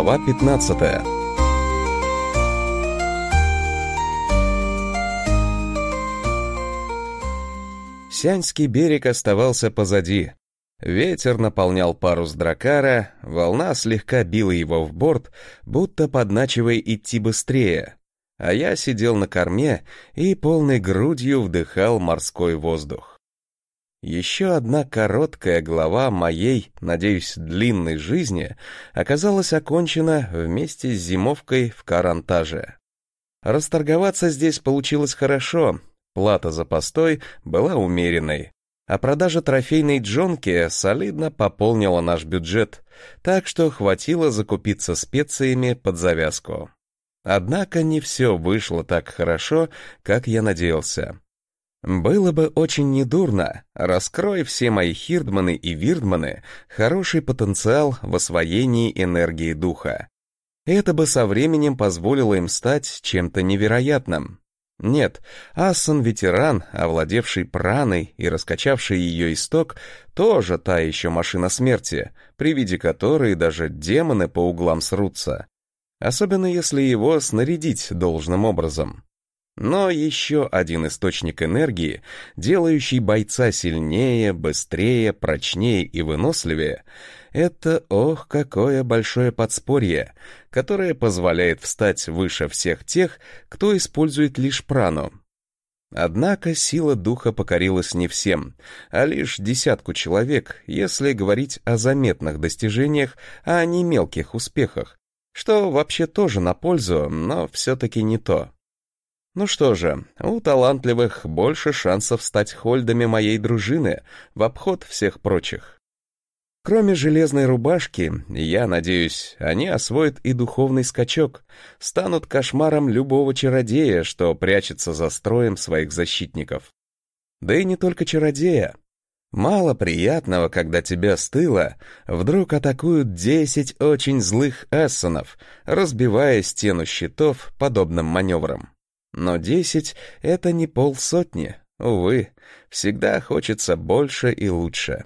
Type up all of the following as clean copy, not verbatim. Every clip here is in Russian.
Глава 15. Сяньский берег оставался позади. Ветер наполнял парус дракара, волна слегка била его в борт, будто подначивая идти быстрее, а я сидел на корме и полной грудью вдыхал морской воздух. Еще одна короткая глава моей, надеюсь, длинной жизни оказалась окончена вместе с зимовкой в Карантаже. Расторговаться здесь получилось хорошо, плата за постой была умеренной, а продажа трофейной джонки солидно пополнила наш бюджет, так что хватило закупиться специями под завязку. Однако не все вышло так хорошо, как я надеялся. Было бы очень недурно, раскрой все мои хирдманы и вирдманы хороший потенциал в освоении энергии духа. Это бы со временем позволило им стать чем-то невероятным. Нет, Ассан-ветеран, овладевший праной и раскачавший ее исток, тоже та еще машина смерти, при виде которой даже демоны по углам срутся. Особенно если его снарядить должным образом. Но еще один источник энергии, делающий бойца сильнее, быстрее, прочнее и выносливее, это, ох, какое большое подспорье, которое позволяет встать выше всех тех, кто использует лишь прану. Однако сила духа покорилась не всем, а лишь десятку человек, если говорить о заметных достижениях, а не мелких успехах, что вообще тоже на пользу, но все-таки не то. Ну что же, у талантливых больше шансов стать хольдами моей дружины в обход всех прочих. Кроме железной рубашки, я надеюсь, они освоят и духовный скачок, станут кошмаром любого чародея, что прячется за строем своих защитников. Да и не только чародея. Мало приятного, когда тебя с тыла вдруг атакуют 10 очень злых ассанов, разбивая стену щитов подобным маневром. Но 10 — это не полсотни, увы, всегда хочется больше и лучше.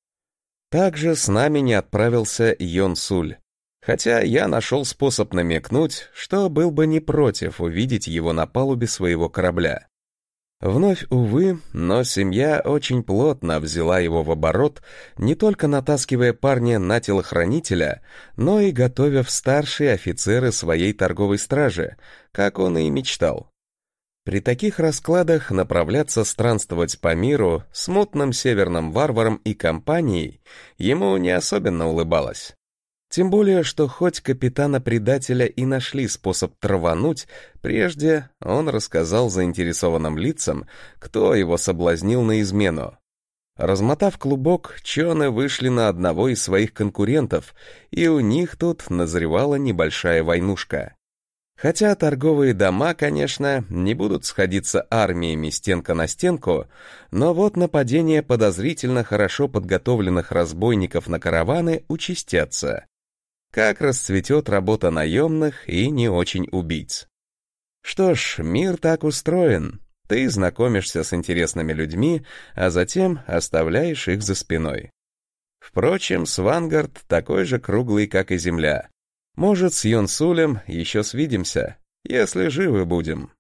Также с нами не отправился Йон Суль, хотя я нашел способ намекнуть, что был бы не против увидеть его на палубе своего корабля. Вновь, увы, но семья очень плотно взяла его в оборот, не только натаскивая парня на телохранителя, но и готовя в старшие офицеры своей торговой стражи, как он и мечтал. При таких раскладах направляться странствовать по миру с мутным северным варваром и компанией ему не особенно улыбалось. Тем более, что хоть капитана-предателя и нашли способ травануть, прежде он рассказал заинтересованным лицам, кто его соблазнил на измену. Размотав клубок, чоны вышли на одного из своих конкурентов, и у них тут назревала небольшая войнушка. Хотя торговые дома, конечно, не будут сходиться армиями стенка на стенку, но вот нападения подозрительно хорошо подготовленных разбойников на караваны участятся. Как расцветет работа наемных и не очень убийц. Что ж, мир так устроен. Ты знакомишься с интересными людьми, а затем оставляешь их за спиной. Впрочем, Свангард такой же круглый, как и земля. Может, с Йон Сулем еще свидимся, если живы будем.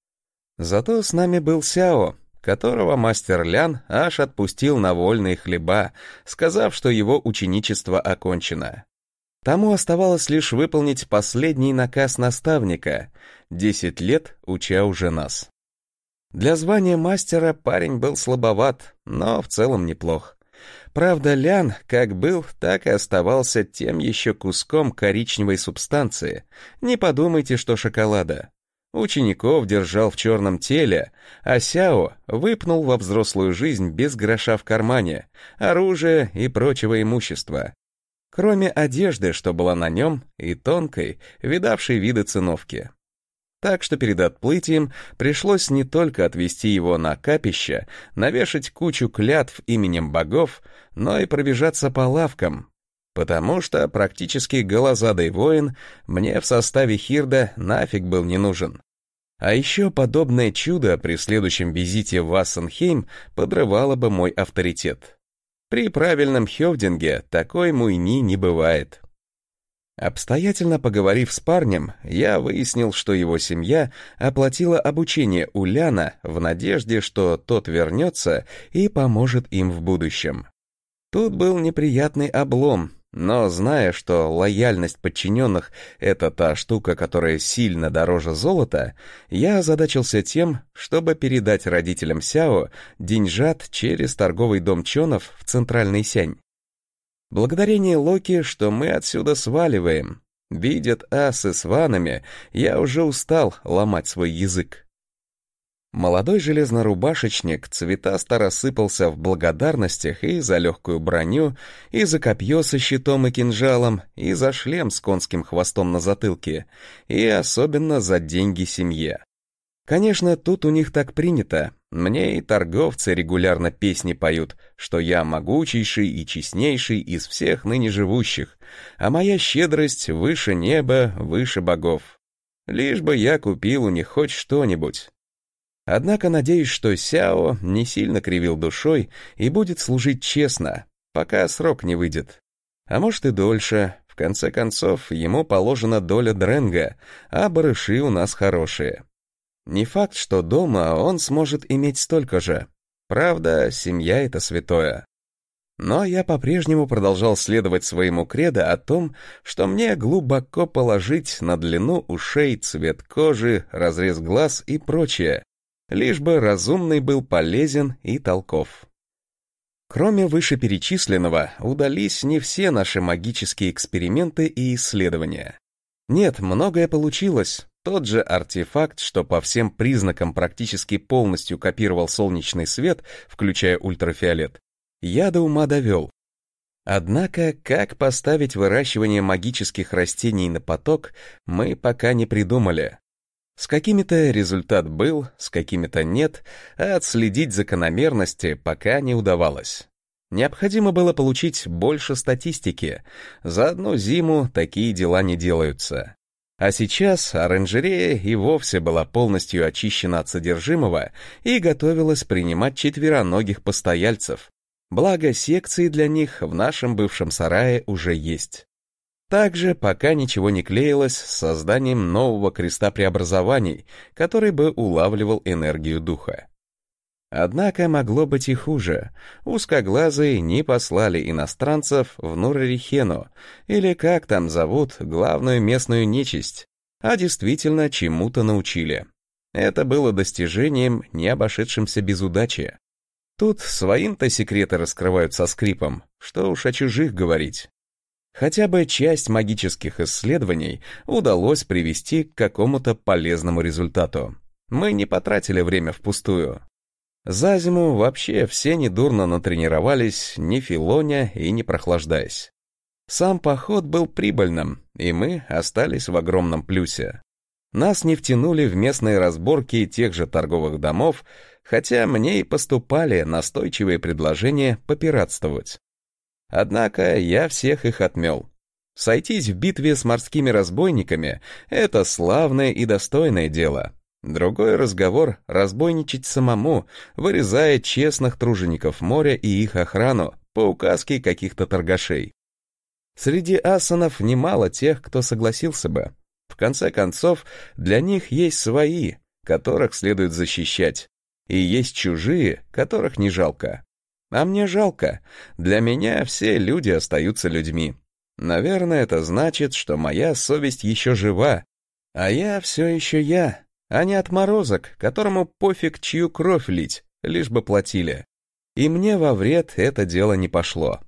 Зато с нами был Сяо, которого мастер Лян аж отпустил на вольные хлеба, сказав, что его ученичество окончено. Тому оставалось лишь выполнить последний наказ наставника — 10 лет уча уже нас. Для звания мастера парень был слабоват, но в целом неплох. Правда, Лян как был, так и оставался тем еще куском коричневой субстанции. Не подумайте, что шоколада. Учеников держал в черном теле, а Сяо выпнул во взрослую жизнь без гроша в кармане, оружия и прочего имущества. Кроме одежды, что была на нем, и тонкой, видавшей виды циновки. Так что перед отплытием пришлось не только отвезти его на капище, навешать кучу клятв именем богов, но и пробежаться по лавкам, потому что практически голозадый воин мне в составе Хирда нафиг был не нужен. А еще подобное чудо при следующем визите в Ассенхейм подрывало бы мой авторитет. При правильном хёвдинге такой муйни не бывает. Обстоятельно поговорив с парнем, я выяснил, что его семья оплатила обучение Уляна в надежде, что тот вернется и поможет им в будущем. Тут был неприятный облом, но зная, что лояльность подчиненных — это та штука, которая сильно дороже золота, я озадачился тем, чтобы передать родителям Сяо деньжат через торговый дом Чонов в Центральный Сянь. Благодарение Локи, что мы отсюда сваливаем. Видят асы с ванами, я уже устал ломать свой язык. Молодой железнорубашечник цветасто рассыпался в благодарностях и за легкую броню, и за копье со щитом и кинжалом, и за шлем с конским хвостом на затылке, и особенно за деньги семье. Конечно, тут у них так принято. Мне и торговцы регулярно песни поют, что я могучейший и честнейший из всех ныне живущих, а моя щедрость выше неба, выше богов. Лишь бы я купил у них хоть что-нибудь. Однако надеюсь, что Сяо не сильно кривил душой и будет служить честно, пока срок не выйдет. А может и дольше. В конце концов, ему положена доля дренга, а барыши у нас хорошие. Не факт, что дома он сможет иметь столько же. Правда, семья — это святое. Но я по-прежнему продолжал следовать своему кредо о том, что мне глубоко положить на длину ушей, цвет кожи, разрез глаз и прочее, лишь бы разумный был полезен и толков. Кроме вышеперечисленного, удались не все наши магические эксперименты и исследования. Нет, многое получилось. Тот же артефакт, что по всем признакам практически полностью копировал солнечный свет, включая ультрафиолет, я до ума довел. Однако, как поставить выращивание магических растений на поток, мы пока не придумали. С какими-то результат был, с какими-то нет, а отследить закономерности пока не удавалось. Необходимо было получить больше статистики. За одну зиму такие дела не делаются. А сейчас оранжерея и вовсе была полностью очищена от содержимого и готовилась принимать четвероногих постояльцев. Благо, секции для них в нашем бывшем сарае уже есть. Также пока ничего не клеилось с созданием нового креста преобразований, который бы улавливал энергию духа. Однако могло быть и хуже. Узкоглазые не послали иностранцев в Нурарихену, или как там зовут главную местную нечисть, а действительно чему-то научили. Это было достижением, не обошедшимся без удачи. Тут своим-то секреты раскрывают со скрипом, что уж о чужих говорить. Хотя бы часть магических исследований удалось привести к какому-то полезному результату. Мы не потратили время впустую. За зиму вообще все недурно натренировались, не филоня и не прохлаждаясь. Сам поход был прибыльным, и мы остались в огромном плюсе. Нас не втянули в местные разборки тех же торговых домов, хотя мне и поступали настойчивые предложения попиратствовать. Однако я всех их отмел. Сойтись в битве с морскими разбойниками — это славное и достойное дело. Другой разговор — разбойничать самому, вырезая честных тружеников моря и их охрану по указке каких-то торгашей. Среди асанов немало тех, кто согласился бы. В конце концов, для них есть свои, которых следует защищать, и есть чужие, которых не жалко. А мне жалко. Для меня все люди остаются людьми. Наверное, это значит, что моя совесть еще жива, а я все еще я, а не отморозок, которому пофиг, чью кровь лить, лишь бы платили. И мне во вред это дело не пошло.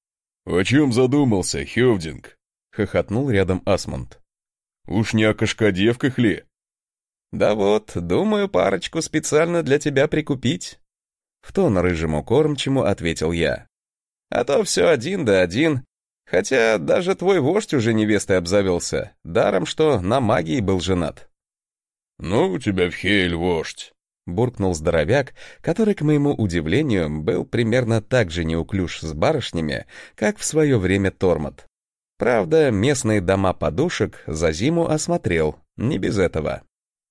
«О чем задумался, Хевдинг?» — хохотнул рядом Асмунд. «Уж не о кошкодевках ли?» «Да вот, думаю, парочку специально для тебя прикупить», — в тон рыжему кормчему ответил я. «А то все один да один, хотя даже твой вождь уже невестой обзавелся, даром что на магии был женат». «Ну, у тебя в Хейль вождь», — буркнул здоровяк, который, к моему удивлению, был примерно так же неуклюж с барышнями, как в свое время Тормот. Правда, местные дома подушек за зиму осмотрел, не без этого.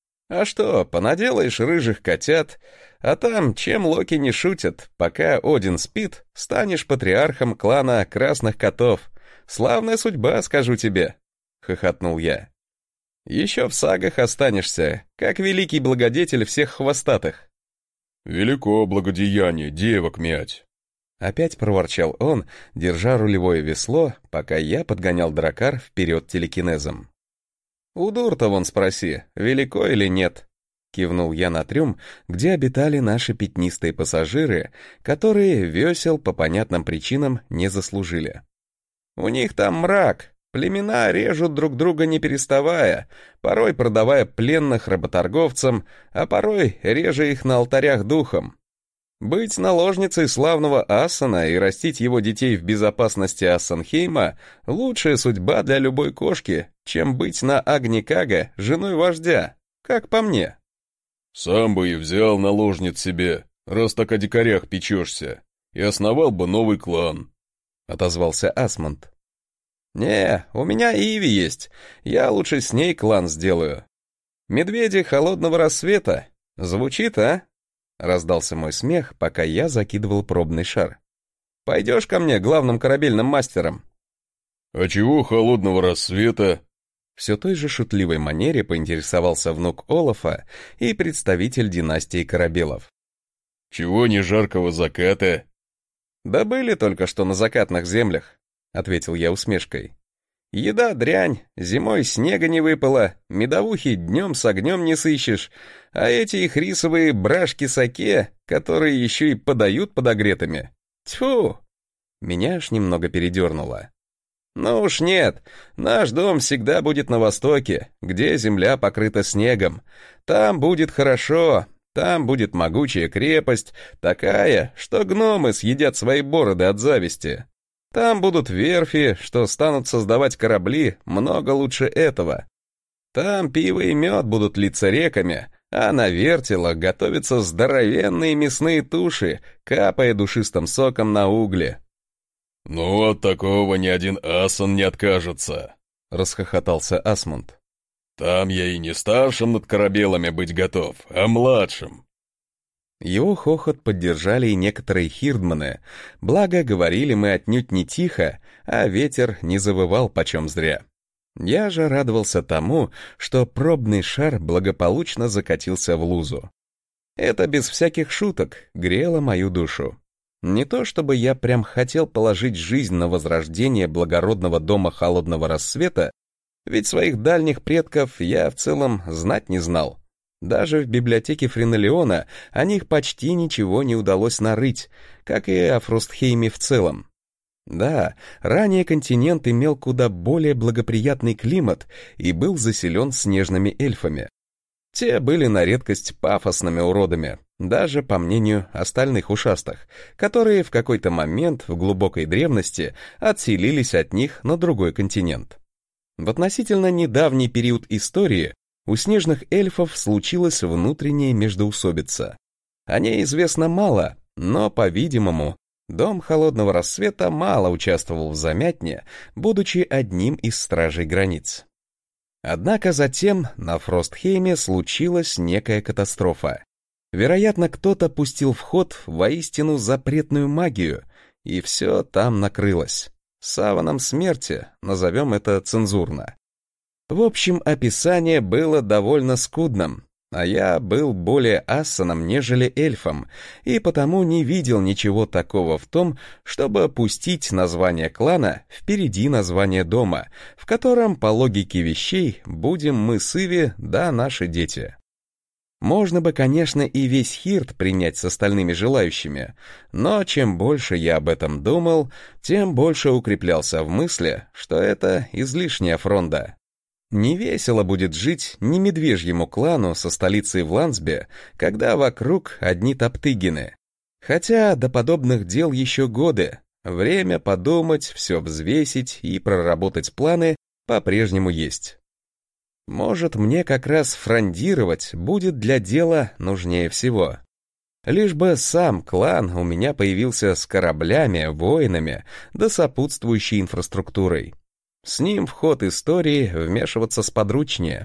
А что, понаделаешь рыжих котят, а там, чем Локи не шутят, пока Один спит, станешь патриархом клана Красных Котов. Славная судьба, скажу тебе. — хохотнул я. «Еще в сагах останешься, как великий благодетель всех хвостатых». «Велико благодеяние девок мять!» Опять проворчал он, держа рулевое весло, пока я подгонял дракар вперед телекинезом. «У Дурта вон спроси, велико или нет?» Кивнул я на трюм, где обитали наши пятнистые пассажиры, которые весел по понятным причинам не заслужили. «У них там мрак, племена режут друг друга не переставая, порой продавая пленных работорговцам, а порой реже их на алтарях духом. Быть наложницей славного Ассана и растить его детей в безопасности Ассанхейма — лучшая судьба для любой кошки, чем быть на Агни-Кага женой вождя, как по мне». «Сам бы и взял наложниц себе, раз так о дикарях печешься, и основал бы новый клан», — отозвался Асмунд. «Не, у меня Иви есть, я лучше с ней клан сделаю. Медведи холодного рассвета. Звучит, а?» Раздался мой смех, пока я закидывал пробный шар. «Пойдешь ко мне главным корабельным мастером?» «А чего холодного рассвета?» Все той же шутливой манере поинтересовался внук Олафа и представитель династии Корабелов. «Чего не жаркого заката?» «Да были только что на закатных землях», — ответил я усмешкой. «Еда дрянь, зимой снега не выпало, медовухи днем с огнем не сыщешь, а эти их рисовые брашки-саке, которые еще и подают подогретыми. Тьфу!» Меня аж немного передернуло. «Ну уж нет, наш дом всегда будет на востоке, где земля покрыта снегом. Там будет хорошо, там будет могучая крепость, такая, что гномы съедят свои бороды от зависти. Там будут верфи, что станут создавать корабли много лучше этого. Там пиво и мед будут литься реками, а на вертелах готовятся здоровенные мясные туши, капая душистым соком на угли». «Ну, от такого ни один Ассан не откажется», — расхохотался Асмунд. «Там я и не старшим над корабелами быть готов, а младшим». Его хохот поддержали и некоторые хирдманы, благо говорили мы отнюдь не тихо, а ветер не завывал почем зря. Я же радовался тому, что пробный шар благополучно закатился в лузу. Это без всяких шуток грело мою душу. Не то чтобы я прям хотел положить жизнь на возрождение благородного дома холодного рассвета, ведь своих дальних предков я в целом знать не знал. Даже в библиотеке Френолеона о них почти ничего не удалось нарыть, как и о Фростхейме в целом. Да, ранее континент имел куда более благоприятный климат и был заселен снежными эльфами. Те были на редкость пафосными уродами, даже по мнению остальных ушастых, которые в какой-то момент в глубокой древности отселились от них на другой континент. В относительно недавний период истории у снежных эльфов случилась внутренняя междоусобица. О ней известно мало, но, по-видимому, дом холодного рассвета мало участвовал в замятне, будучи одним из стражей границ. Однако затем на Фростхейме случилась некая катастрофа. Вероятно, кто-то пустил в ход воистину запретную магию, и все там накрылось. Саваном смерти, назовем это цензурно. В общем, описание было довольно скудным, а я был более ассаном, нежели эльфом, и потому не видел ничего такого в том, чтобы пустить название клана впереди названия дома, в котором, по логике вещей, будем мы с Иви, да наши дети. Можно бы, конечно, и весь Хирд принять с остальными желающими, но чем больше я об этом думал, тем больше укреплялся в мысли, что это излишняя фронда. Не весело будет жить ни медвежьему клану со столицей в Лансбе, когда вокруг одни топтыгины. Хотя до подобных дел еще годы, время подумать, все взвесить и проработать планы по-прежнему есть. Может, мне как раз фрондировать будет для дела нужнее всего. Лишь бы сам клан у меня появился с кораблями, воинами, да сопутствующей инфраструктурой. С ним в ход истории вмешиваться сподручнее.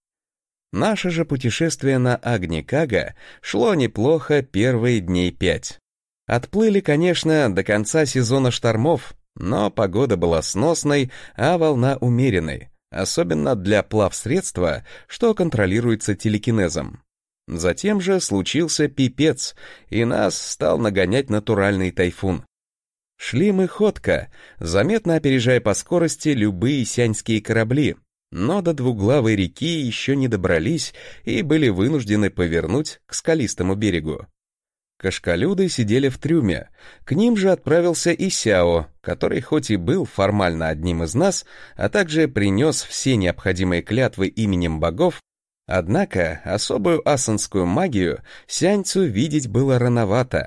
Наше же путешествие на Агни-Кага шло неплохо первые дней 5. Отплыли, конечно, до конца сезона штормов, но погода была сносной, а волна умеренной, особенно для плавсредства, что контролируется телекинезом. Затем же случился пипец, и нас стал нагонять натуральный тайфун. Шли мы ходко, заметно опережая по скорости любые сяньские корабли, но до двуглавой реки еще не добрались и были вынуждены повернуть к скалистому берегу. Кашкалюды сидели в трюме, к ним же отправился и Сяо, который хоть и был формально одним из нас, а также принес все необходимые клятвы именем богов, однако особую асанскую магию сяньцу видеть было рановато.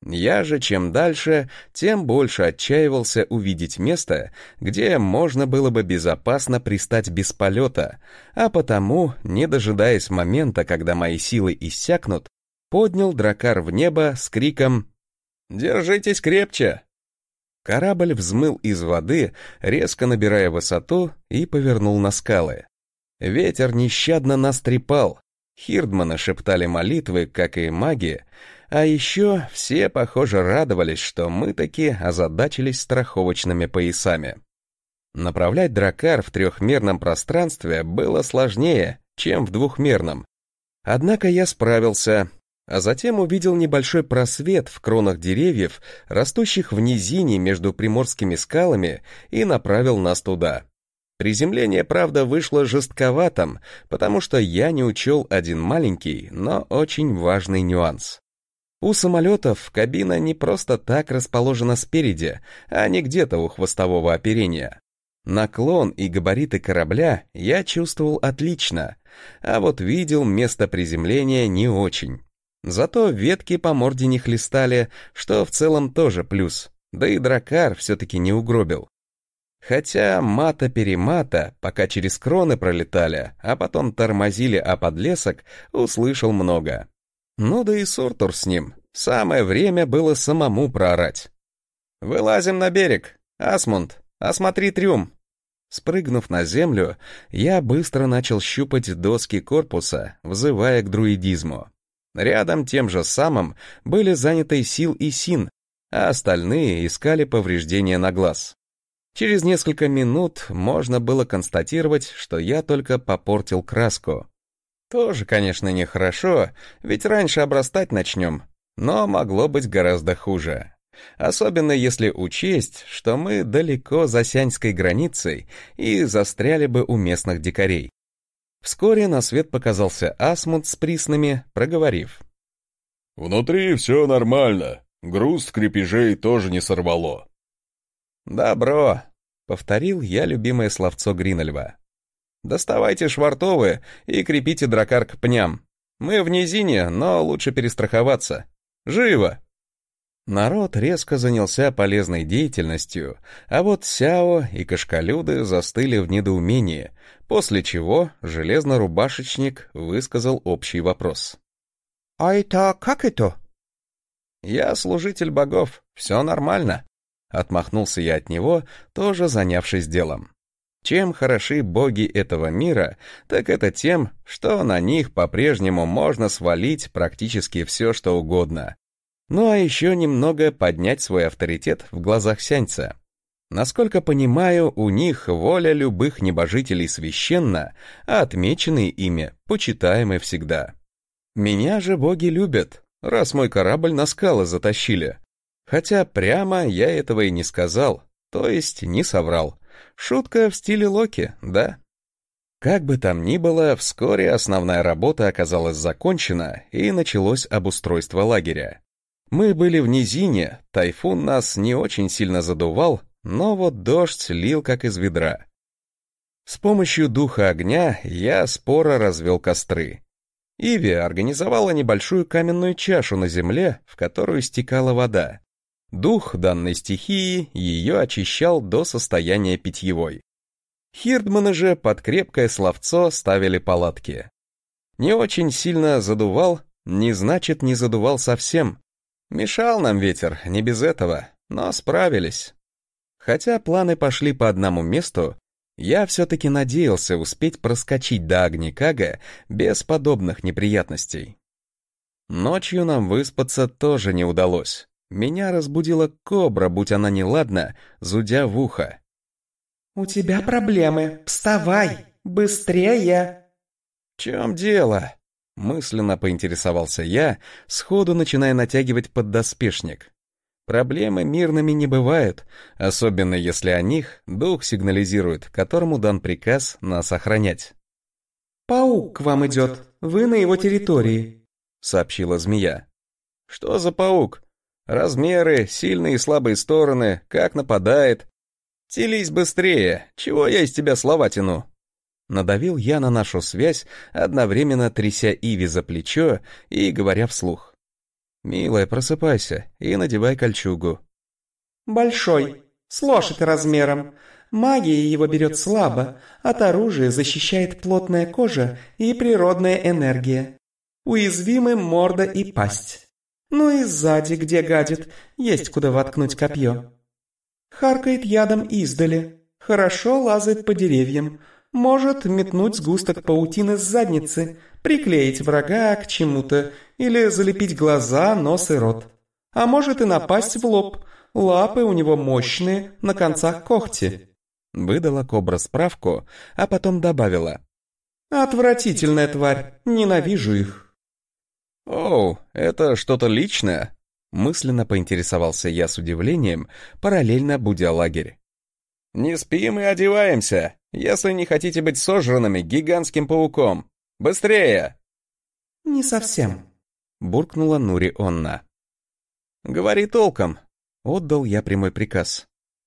Я же чем дальше, тем больше отчаивался увидеть место, где можно было бы безопасно пристать без полета, а потому, не дожидаясь момента, когда мои силы иссякнут, поднял дракар в небо с криком «Держитесь крепче!». Корабль взмыл из воды, резко набирая высоту, и повернул на скалы. Ветер нещадно нас трепал, хирдманы шептали молитвы, как и маги, а еще все, похоже, радовались, что мы таки озадачились страховочными поясами. Направлять дракар в трехмерном пространстве было сложнее, чем в двухмерном. Однако я справился, а затем увидел небольшой просвет в кронах деревьев, растущих в низине между приморскими скалами, и направил нас туда. Приземление, правда, вышло жестковатым, потому что я не учел один маленький, но очень важный нюанс. У самолетов кабина не просто так расположена спереди, а не где-то у хвостового оперения. Наклон и габариты корабля я чувствовал отлично, а вот видел место приземления не очень. Зато ветки по морде не хлестали, что в целом тоже плюс, да и дракар все-таки не угробил. Хотя мата-перемата, пока через кроны пролетали, а потом тормозили о подлесок, услышал много. Ну да и Суртур с ним. Самое время было самому проорать. «Вылазим на берег! Асмунд, осмотри трюм!» Спрыгнув на землю, я быстро начал щупать доски корпуса, взывая к друидизму. Рядом тем же самым были заняты Сил и Син, а остальные искали повреждения на глаз. Через несколько минут можно было констатировать, что я только попортил краску. Тоже, конечно, нехорошо, ведь раньше обрастать начнем, но могло быть гораздо хуже. Особенно если учесть, что мы далеко за сяньской границей и застряли бы у местных дикарей. Вскоре на свет показался Асмунд с приснами, проговорив: «Внутри все нормально, груз с крепежей тоже не сорвало». «Добро», — повторил я любимое словцо Гринольва. «Доставайте швартовы и крепите дракар к пням. Мы в низине, но лучше перестраховаться. Живо!» Народ резко занялся полезной деятельностью, а вот Сяо и Кашкалюды застыли в недоумении, после чего железнорубашечник высказал общий вопрос. «А это как это?» «Я служитель богов, все нормально», — отмахнулся я от него, тоже занявшись делом. Чем хороши боги этого мира, так это тем, что на них по-прежнему можно свалить практически все, что угодно. Ну а еще немного поднять свой авторитет в глазах сяньца. Насколько понимаю, у них воля любых небожителей священна, а отмеченные ими почитаемы всегда. Меня же боги любят, раз мой корабль на скалы затащили. Хотя прямо я этого и не сказал, то есть не соврал. Шутка в стиле Локи, да? Как бы там ни было, вскоре основная работа оказалась закончена, и началось обустройство лагеря. Мы были в низине, тайфун нас не очень сильно задувал, но вот дождь лил как из ведра. С помощью духа огня я споро развел костры. Иви организовала небольшую каменную чашу на земле, в которую стекала вода. Дух данной стихии ее очищал до состояния питьевой. Хирдманы же под крепкое словцо ставили палатки. Не очень сильно задувал, не значит не задувал совсем. Мешал нам ветер, не без этого, но справились. Хотя планы пошли по одному месту, я все-таки надеялся успеть проскочить до Агникага без подобных неприятностей. Ночью нам выспаться тоже не удалось. Меня разбудила кобра, будь она неладна, зудя в ухо. «У тебя проблемы. Вставай! Быстрее!» «В чем дело?» — мысленно поинтересовался я, сходу начиная натягивать поддоспешник. Проблемы мирными не бывают, особенно если о них дух сигнализирует, которому дан приказ нас охранять. «Паук к вам идет. Вы на его территории», — сообщила змея. «Что за паук? Размеры, сильные и слабые стороны, как нападает? Телись быстрее, чего я из тебя слова тяну?» Надавил я на нашу связь, одновременно тряся Иви за плечо и говоря вслух. «Милая, просыпайся и надевай кольчугу». «Большой. С лошадь размером. Магия его берет слабо. От оружия защищает плотная кожа и природная энергия. Уязвимы морда и пасть. Ну и сзади, где гадит, есть куда воткнуть копье. Харкает ядом издали. Хорошо лазает по деревьям. Может метнуть сгусток паутины с задницы, приклеить врага к чему-то или залепить глаза, нос и рот. А может и напасть в лоб. Лапы у него мощные, на концах когти». Выдала кобра справку, а потом добавила. «Отвратительная тварь. Ненавижу их». «Оу, это что-то личное?» Мысленно поинтересовался я с удивлением, параллельно будя лагерь. «Не спим и одеваемся, если не хотите быть сожранными гигантским пауком. Быстрее!» «Не совсем», — буркнула Нури Онна. «Говори толком», — отдал я прямой приказ.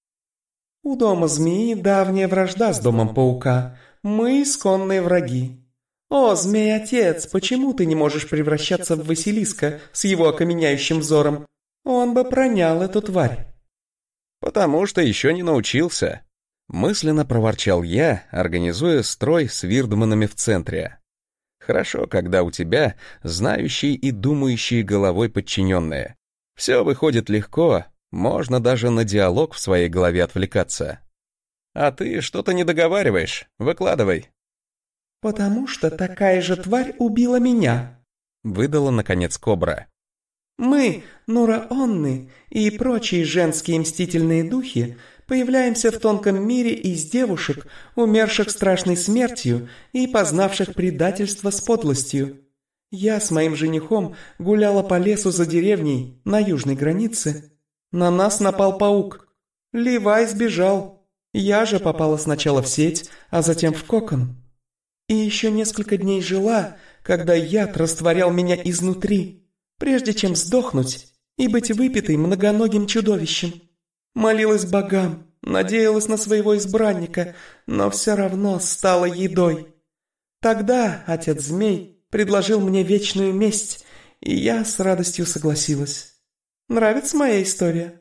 «У дома змеи давняя вражда с домом паука. Мы исконные враги. О, змей-отец, почему ты не можешь превращаться в Василиска с его окаменяющим взором? Он бы пронял эту тварь». «Потому что еще не научился», — мысленно проворчал я, организуя строй с вирдманами в центре. «Хорошо, когда у тебя знающие и думающие головой подчиненные. Все выходит легко, можно даже на диалог в своей голове отвлекаться. А ты что-то не договариваешь, выкладывай». «Потому что такая же тварь убила меня», — выдала, наконец, кобра. «Мы, Нура-Онны и прочие женские мстительные духи, появляемся в тонком мире из девушек, умерших страшной смертью и познавших предательство с подлостью. Я с моим женихом гуляла по лесу за деревней на южной границе. На нас напал паук. Ливай сбежал. Я же попала сначала в сеть, а затем в кокон. И еще несколько дней жила, когда яд растворял меня изнутри, прежде чем сдохнуть и быть выпитой многоногим чудовищем. Молилась богам, надеялась на своего избранника, но все равно стала едой. Тогда отец-змей предложил мне вечную месть, и я с радостью согласилась. Нравится моя история?»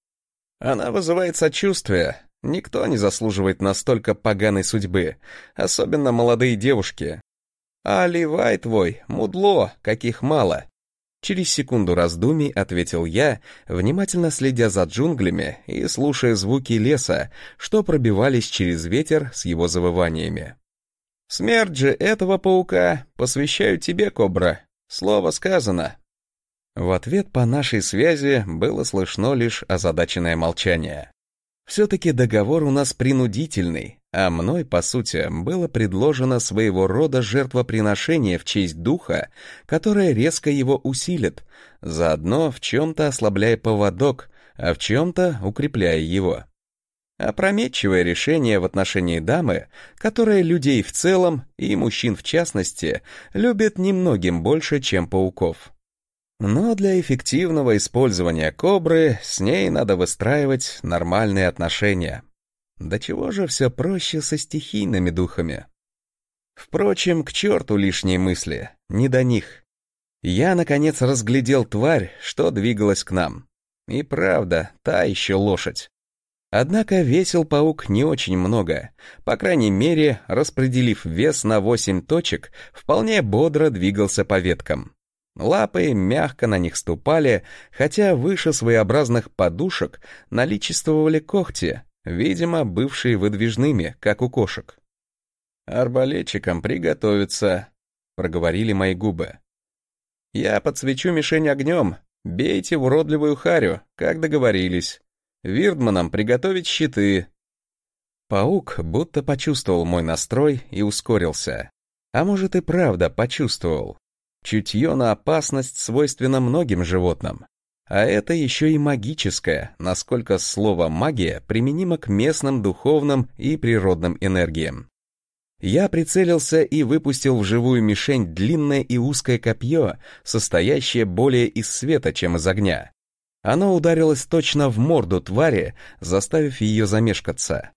«Она вызывает сочувствие. Никто не заслуживает настолько поганой судьбы, особенно молодые девушки. А Ливай твой, мудло, каких мало». Через секунду раздумий ответил я, внимательно следя за джунглями и слушая звуки леса, что пробивались через ветер с его завываниями. «Смерть же этого паука посвящаю тебе, кобра. Слово сказано». В ответ по нашей связи было слышно лишь озадаченное молчание. Все-таки договор у нас принудительный, а мной, по сути, было предложено своего рода жертвоприношение в честь духа, которое резко его усилит, заодно в чем-то ослабляя поводок, а в чем-то укрепляя его. Опрометчивое решение в отношении дамы, которая людей в целом и мужчин в частности любит немногим больше, чем пауков. Но для эффективного использования кобры с ней надо выстраивать нормальные отношения. До чего же все проще со стихийными духами? Впрочем, к черту лишние мысли, не до них. Я, наконец, разглядел тварь, что двигалась к нам. И правда, та еще лошадь. Однако весил паук не очень много, по крайней мере, распределив вес на 8 точек, вполне бодро двигался по веткам. Лапы мягко на них ступали, хотя выше своеобразных подушек наличествовали когти, видимо, бывшие выдвижными, как у кошек. «Арбалетчикам приготовиться», — проговорили мои губы. «Я подсвечу мишень огнем, бейте в уродливую харю, как договорились. Вирдманам приготовить щиты». Паук будто почувствовал мой настрой и ускорился. А может и правда почувствовал. Чутье на опасность свойственно многим животным. А это еще и магическое, насколько слово «магия» применимо к местным духовным и природным энергиям. Я прицелился и выпустил в живую мишень длинное и узкое копье, состоящее более из света, чем из огня. Оно ударилось точно в морду твари, заставив ее замешкаться.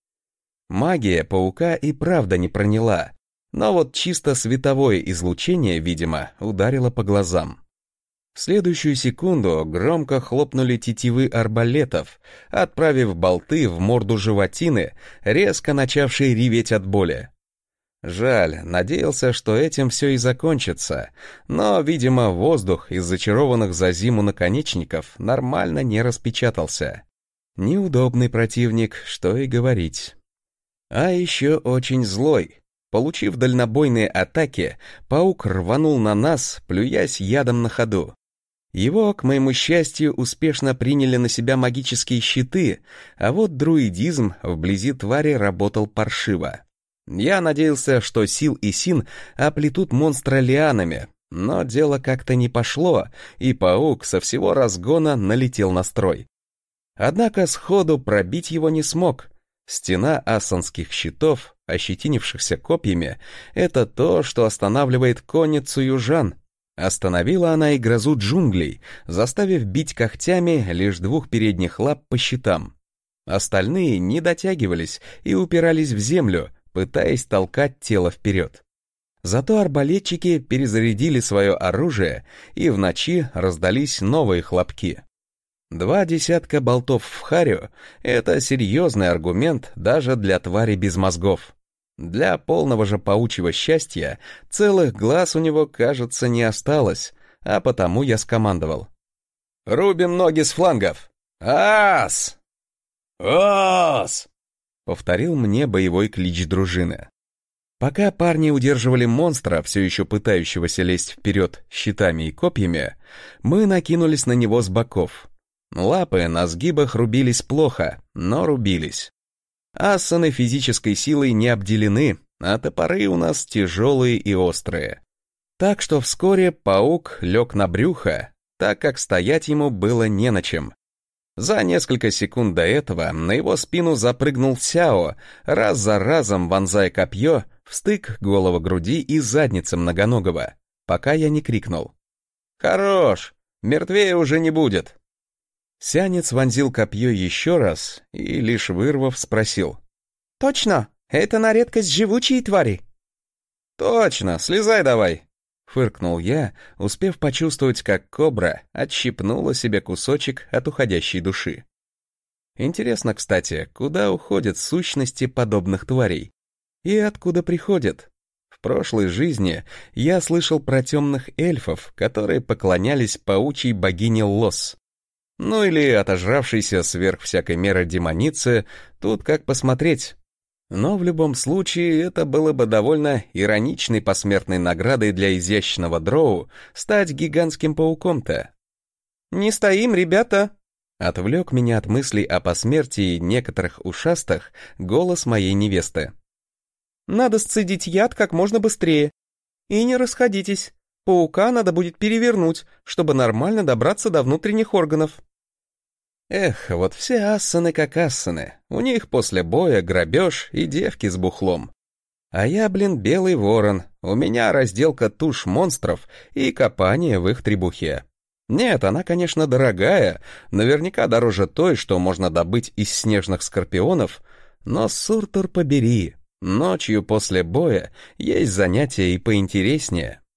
Магия паука и правда не проняла, но вот чисто световое излучение, видимо, ударило по глазам. В следующую секунду громко хлопнули тетивы арбалетов, отправив болты в морду животины, резко начавшей реветь от боли. Жаль, надеялся, что этим все и закончится, но, видимо, воздух из зачарованных за зиму наконечников нормально не распечатался. Неудобный противник, что и говорить. А еще очень злой. Получив дальнобойные атаки, паук рванул на нас, плюясь ядом на ходу. Его, к моему счастью, успешно приняли на себя магические щиты, а вот друидизм вблизи твари работал паршиво. Я надеялся, что Сил и Син оплетут монстра лианами, но дело как-то не пошло, и паук со всего разгона налетел на строй. Однако сходу пробить его не смог. Стена ассанских щитов, ощетинившихся копьями, это то, что останавливает конницу южан. Остановила она и грозу джунглей, заставив бить когтями лишь двух передних лап по щитам. Остальные не дотягивались и упирались в землю, пытаясь толкать тело вперед. Зато арбалетчики перезарядили свое оружие, и в ночи раздались новые хлопки. 2 десятка болтов в харю — это серьезный аргумент даже для твари без мозгов. Для полного же паучьего счастья целых глаз у него, кажется, не осталось, а потому я скомандовал: «Рубим ноги с флангов! Ас! Ас!» Повторил мне боевой клич дружины. Пока парни удерживали монстра, все еще пытающегося лезть вперед щитами и копьями, мы накинулись на него с боков. Лапы на сгибах рубились плохо, но рубились. Ассаны физической силой не обделены, а топоры у нас тяжелые и острые. Так что вскоре паук лег на брюхо, так как стоять ему было не на чем. За несколько секунд до этого на его спину запрыгнул Сяо, раз за разом вонзая копье в стык голова-груди и задницы многоногого, пока я не крикнул: «Хорош! Мертвее уже не будет!» Сянец вонзил копье еще раз и, лишь вырвав, спросил: «Точно? Это на редкость живучие твари?» «Точно! Слезай давай!» — фыркнул я, успев почувствовать, как кобра отщипнула себе кусочек от уходящей души. Интересно, кстати, куда уходят сущности подобных тварей? И откуда приходят? В прошлой жизни я слышал про темных эльфов, которые поклонялись паучьей богине Лос. Ну или отожравшейся сверх всякой меры демонице, тут как посмотреть. Но в любом случае это было бы довольно ироничной посмертной наградой для изящного дроу стать гигантским пауком-то. «Не стоим, ребята!» Отвлек меня от мыслей о посмертии некоторых ушастых голос моей невесты. «Надо сцедить яд как можно быстрее. И не расходитесь. Паука надо будет перевернуть, чтобы нормально добраться до внутренних органов». Эх, вот все ассаны как ассаны. У них после боя грабеж и девки с бухлом. А я, белый ворон. У меня разделка туш монстров и копание в их требухе. Нет, она, конечно, дорогая, наверняка дороже той, что можно добыть из снежных скорпионов, но Суртур побери, ночью после боя есть занятия и поинтереснее.